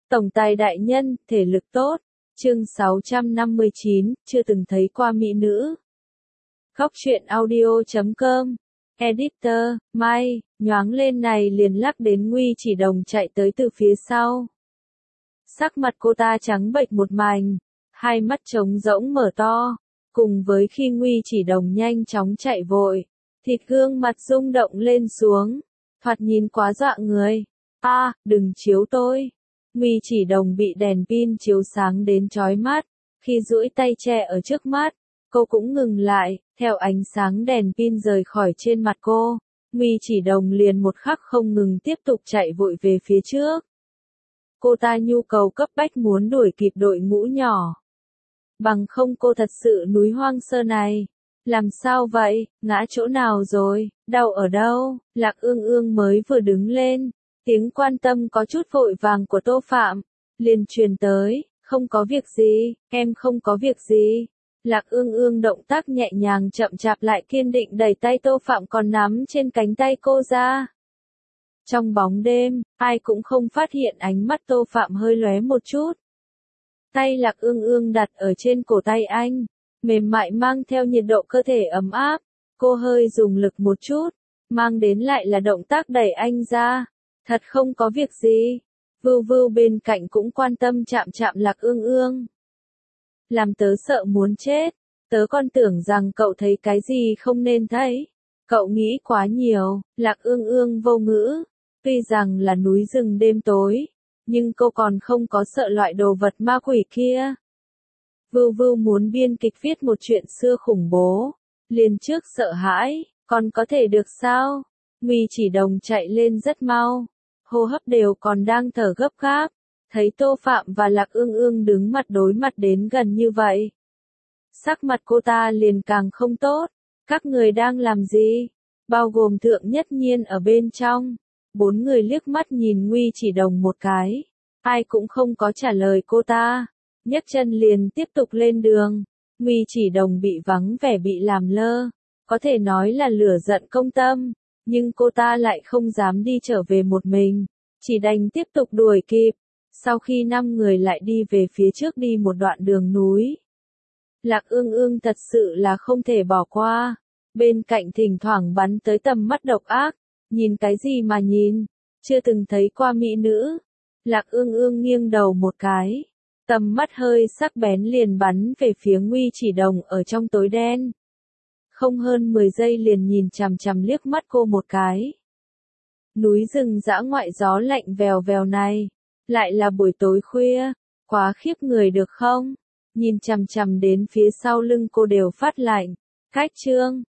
Tổng tài đại nhân, thể lực tốt. Chương 659, chưa từng thấy qua mỹ nữ. Góc truyện audio.com. Editor, Mai, nhoáng lên này liền lắc đến Nguy Chỉ Đồng chạy tới từ phía sau. Sắc mặt cô ta trắng bệch một mảnh, hai mắt trống rỗng mở to, cùng với khi Nguy Chỉ Đồng nhanh chóng chạy vội, thịt gương mặt rung động lên xuống, thoạt nhìn quá dọa người. Đừng chiếu tôi. Nguy Chỉ Đồng bị đèn pin chiếu sáng đến chói mắt, khi duỗi tay che ở trước mắt, cô cũng ngừng lại, theo ánh sáng đèn pin rời khỏi trên mặt cô, Nguy Chỉ Đồng liền một khắc không ngừng tiếp tục chạy vội về phía trước. Cô ta nhu cầu cấp bách muốn đuổi kịp đội ngũ nhỏ. Bằng không cô thật sự núi hoang sơ này. Làm sao vậy, ngã chỗ nào rồi, đau ở đâu? Lạc Ương Ương mới vừa đứng lên, tiếng quan tâm có chút vội vàng của Tô Phạm liền truyền tới, không có việc gì, em không có việc gì. Lạc Ương Ương động tác nhẹ nhàng chậm chạp lại kiên định đẩy tay Tô Phạm còn nắm trên cánh tay cô ra. Trong bóng đêm, ai cũng không phát hiện ánh mắt Tô Phạm hơi lóe một chút. Tay Lạc Ương Ương đặt ở trên cổ tay anh, mềm mại mang theo nhiệt độ cơ thể ấm áp, cô hơi dùng lực một chút, mang đến lại là động tác đẩy anh ra. Thật không có việc gì. Vưu Vưu bên cạnh cũng quan tâm chạm chạm Lạc Ương Ương. Làm tớ sợ muốn chết, tớ còn tưởng rằng cậu thấy cái gì không nên thấy. Cậu nghĩ quá nhiều. Lạc Ương Ương vô ngữ. Tuy rằng là núi rừng đêm tối, nhưng cô còn không có sợ loại đồ vật ma quỷ kia. Vưu Vưu muốn biên kịch viết một chuyện xưa khủng bố, liền trước sợ hãi, còn có thể được sao? Nguy Chỉ Đồng chạy lên rất mau, hô hấp đều còn đang thở gấp gáp, thấy Tô Phạm và Lạc Ương Ương đứng mặt đối mặt đến gần như vậy. Sắc mặt cô ta liền càng không tốt. Các người đang làm gì? Bao gồm Thượng Nhất Nhiên ở bên trong. 4 người liếc mắt nhìn Nguy Chỉ Đồng một cái, ai cũng không có trả lời cô ta, nhấc chân liền tiếp tục lên đường. Nguy Chỉ Đồng bị vắng vẻ bị làm lơ, có thể nói là lửa giận công tâm, nhưng cô ta lại không dám đi trở về một mình, chỉ đành tiếp tục đuổi kịp. Sau khi 5 người lại đi về phía trước đi một đoạn đường núi, Lạc Ương Ương thật sự là không thể bỏ qua, bên cạnh thỉnh thoảng bắn tới tầm mắt độc ác. Nhìn cái gì mà nhìn, chưa từng thấy qua mỹ nữ. Lạc Ương Ương nghiêng đầu một cái, tầm mắt hơi sắc bén liền bắn về phía Nguy Chỉ Đồng ở trong tối đen. Không hơn 10 giây liền nhìn chằm chằm liếc mắt cô một cái. Núi rừng dã ngoại gió lạnh vèo vèo này, lại là buổi tối khuya, quá khiếp người được không? Nhìn chằm chằm đến phía sau lưng cô đều phát lạnh. Cách chương